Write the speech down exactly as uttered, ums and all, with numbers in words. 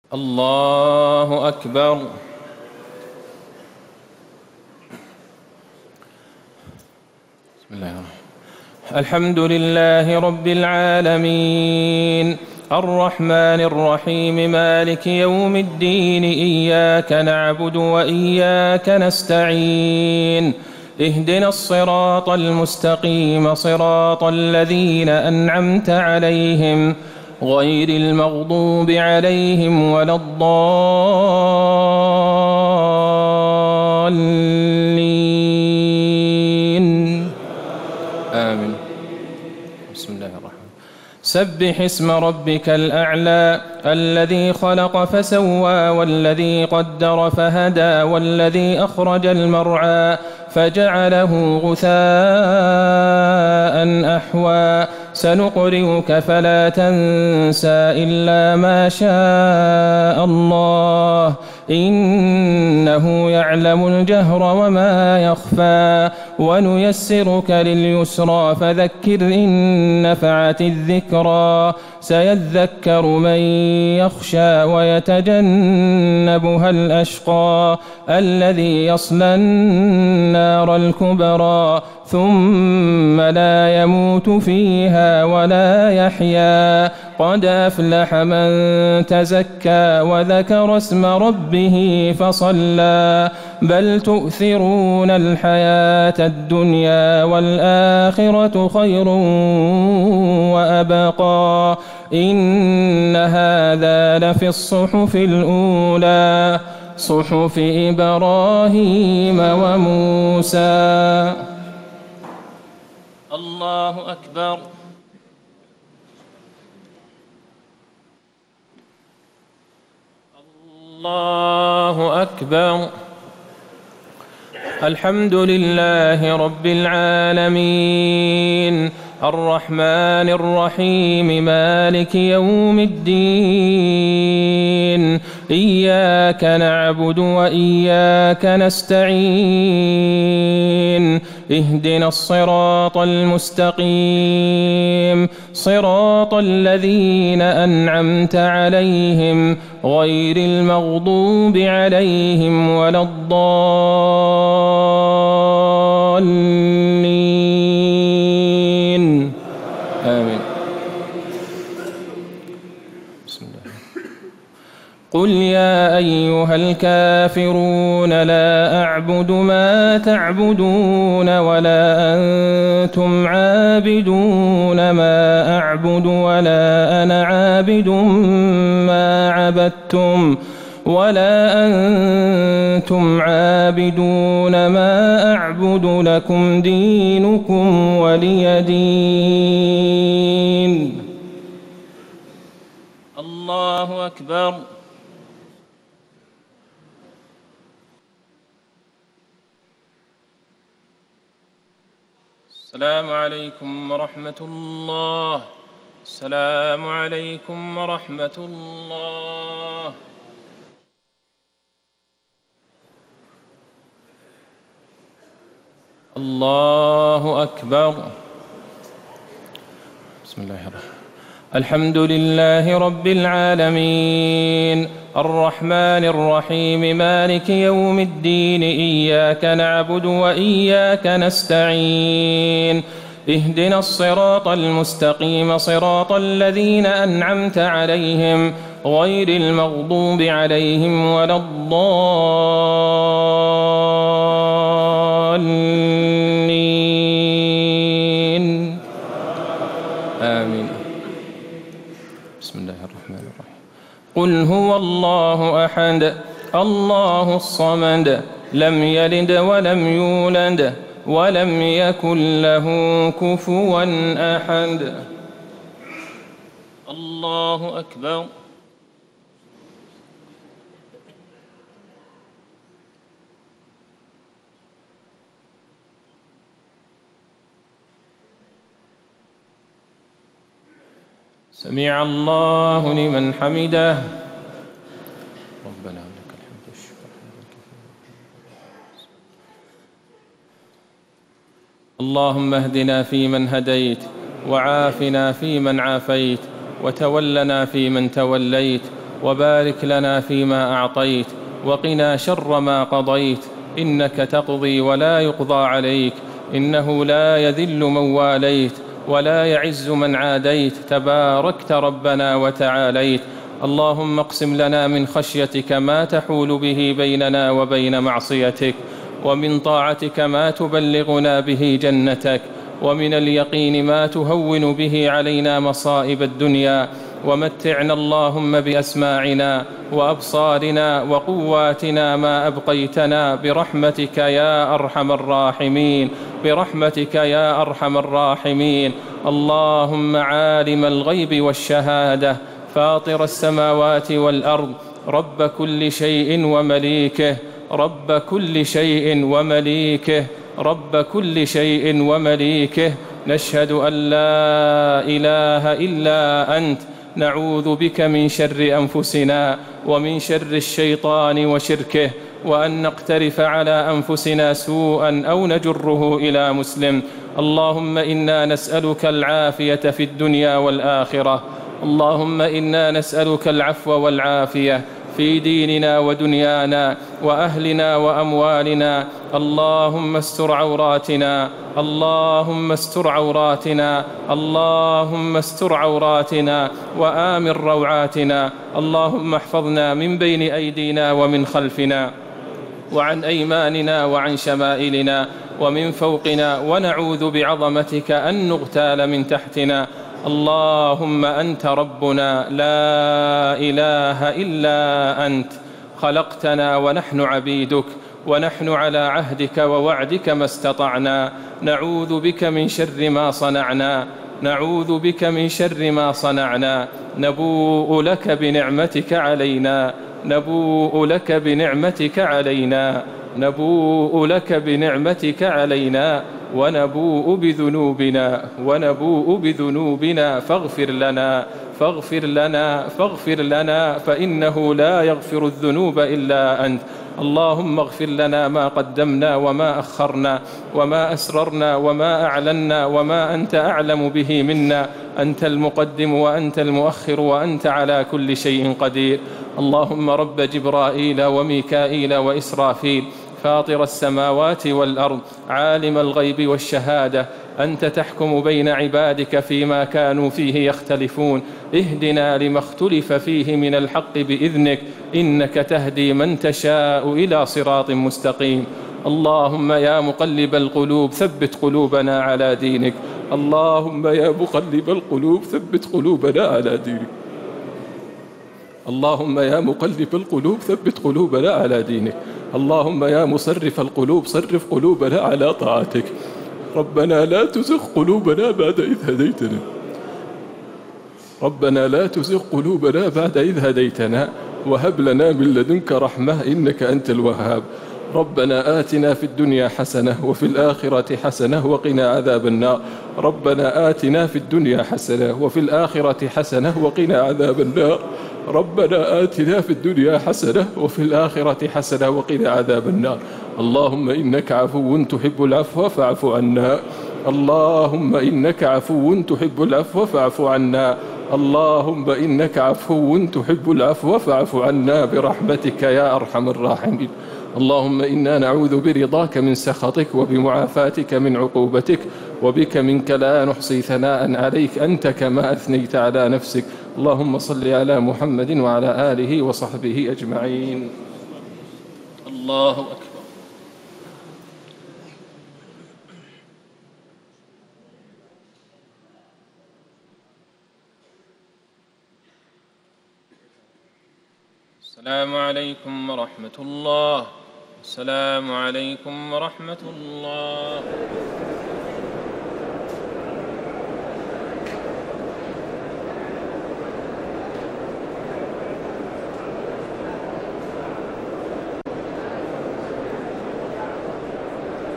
الله أكبر. بسم الله الرحمن الرحيم. الحمد لله رب العالمين الرحمن الرحيم مالك يوم الدين إياك نعبد وإياك نستعين اهدنا الصراط المستقيم صراط الذين أنعمت عليهم غير المغضوب عليهم ولا الضالين آمين. بسم الله الرحمن الرحيم. سبح اسم ربك الأعلى الذي خلق فسوى والذي قدر فهدى والذي أخرج المرعى فجعله غثاء أحوى سنقرئك فلا تنسى إلا ما شاء الله إنه يعلم الجهر وما يخفى ونيسرك لليسرى فذكر إن نفعت الذكرى سيذكر من يخشى ويتجنبها الأشقى الذي يصلى النار الكبرى ثم لا يموت فيها ولا يحيا قد أفلح من تزكى وذكر اسم ربه فصلى بل تؤثرون الحياة الدنيا والآخرة خير وأبقى إن هذا لفي الصحف الأولى صحف إبراهيم وموسى. الله أكبر. الله أكبر. الحمد لله رب العالمين الرحمن الرحيم مالك يوم الدين إياك نعبد وإياك نستعين اهدنا الصراط المستقيم صراط الذين أنعمت عليهم غير المغضوب عليهم ولا الضالين آمين. بسم الله. قل يا أيها الكافرون لا أعبد ما تعبدون ولا أنتم عابدون ما أعبد ولا أنا عابد ما عبدتم ولا أنتم عابدون ما أعبد لكم دينكم ولي دين. الله أكبر. السلام عليكم ورحمة الله. السلام عليكم ورحمة الله. الله أكبر. بسم الله الرحمن الرحيم. الحمد لله رب العالمين الرحمن الرحيم مالك يوم الدين إياك نعبد وإياك نستعين اهدنا الصراط المستقيم صراط الذين أنعمت عليهم غير المغضوب عليهم ولا الضالين آمين. بسم الله الرحمن الرحيم. قل هو الله أحد الله الصمد لم يلد ولم يولد ولم يكن له كفوا أحد. الله أكبر. سمع الله لمن حمده. ربنا لك الحمد والشكر. اللهم اهدنا فيمن هديت وعافنا فيمن عافيت وتولنا فيمن توليت وبارك لنا فيما أعطيت، وقنا شر ما قضيت، إنك تقضي ولا يقضى عليك، إنه لا يذل من واليت ولا يعز من عاديت، تباركت ربنا وتعاليت. اللهم اقسم لنا من خشيتك ما تحول به بيننا وبين معصيتك، ومن طاعتك ما تبلغنا به جنتك، ومن اليقين ما تهون به علينا مصائب الدنيا، ومتعنا اللهم بأسماعنا وأبصارنا وقواتنا ما أبقيتنا برحمتك يا أرحم الراحمين، برحمتك يا أرحم الراحمين. اللهم عالم الغيب والشهادة، فاطر السماوات والأرض، رب كل شيء ومليكه، رب كل شيء ومليكه، رب كل شيء ومليكه، نشهد أن لا إله إلا أنت، نعوذ بك من شر أنفسنا ومن شر الشيطان وشركه، وأن نقترف على أنفسنا سوءا أو نجره إلى مسلم. اللهم إنا نسألك العافية في الدنيا والآخرة، اللهم إنا نسألك العفو والعافية في ديننا ودنيانا وأهلنا وأموالنا. اللهم استر عوراتنا، اللهم استر عوراتنا، اللهم استر عوراتنا وآمن روعاتنا. اللهم احفظنا من بين أيدينا ومن خلفنا وعن أيماننا وعن شمائلنا ومن فوقنا، ونعوذ بعظمتك أن نغتال من تحتنا. اللهم أنت ربنا لا إله إلا أنت، خلقتنا ونحن عبيدك، ونحن على عهدك ووعدك ما استطعنا، نعوذ بك من شر ما صنعنا، نعوذ بك من شر ما صنعنا، نبوء لك بنعمتك علينا، نبوء لك بنعمتك علينا، نبوء لك بنعمتك علينا، ونبوء بذنوبنا، ونبوء بذنوبنا، فاغفر لنا، فاغفر لنا، فاغفر لنا، فإنه لا يغفر الذنوب إلا أنت. اللهم اغفر لنا ما قدمنا وما أخرنا وما أسررنا وما أعلنا وما أنت أعلم به منا، أنت المقدم وأنت المؤخر وأنت على كل شيء قدير. اللهم رب جبرائيل وميكائيل وإسرافيل، فاطر السماوات والأرض، عالم الغيب والشهادة، أنت تحكم بين عبادك فيما كانوا فيه يختلفون، اهدنا لما اختلف فيه من الحق بإذنك، إنك تهدي من تشاء إلى صراط مستقيم. اللهم يا مقلب القلوب ثبت قلوبنا على دينك، اللهم يا مقلب القلوب ثبت قلوبنا على دينك، اللهم يا مقلب القلوب ثبت قلوبنا على دينك، اللهم يا مصرف القلوب صرف قلوبنا على طاعتك. ربنا لا تزغ قلوبنا بعد إذ هديتنا، ربنا لا تزغ قلوبنا بعد إذ هديتنا، وهب لنا من لدنك رحمة إنك أنت الوهاب. ربنا آتنا في الدنيا حسنة وفي الآخرة حسنة وقنا عذاب النار، ربنا آتنا في الدنيا حسنة وفي الآخرة حسنة وقنا عذاب النار، ربنا آتنا في الدنيا حسنة وفي الآخرة حسنة وقنا عذاب النار. اللهم إنك عفو تحب العفو فاعف عنا، اللهم إنك عفو تحب العفو فاعف عنا، اللهم إنك عفو تحب العفو فاعف عنا برحمتك يا أرحم الراحمين. اللهم إنا نعوذ برضاك من سخطك وبمعافاتك من عقوبتك، وبك منك لا نحصي ثناء عليك أنت كما أثنيت على نفسك. اللهم صل على محمد وعلى آله وصحبه أجمعين. الله أكبر. السلام عليكم ورحمة الله. السلام عليكم ورحمة الله.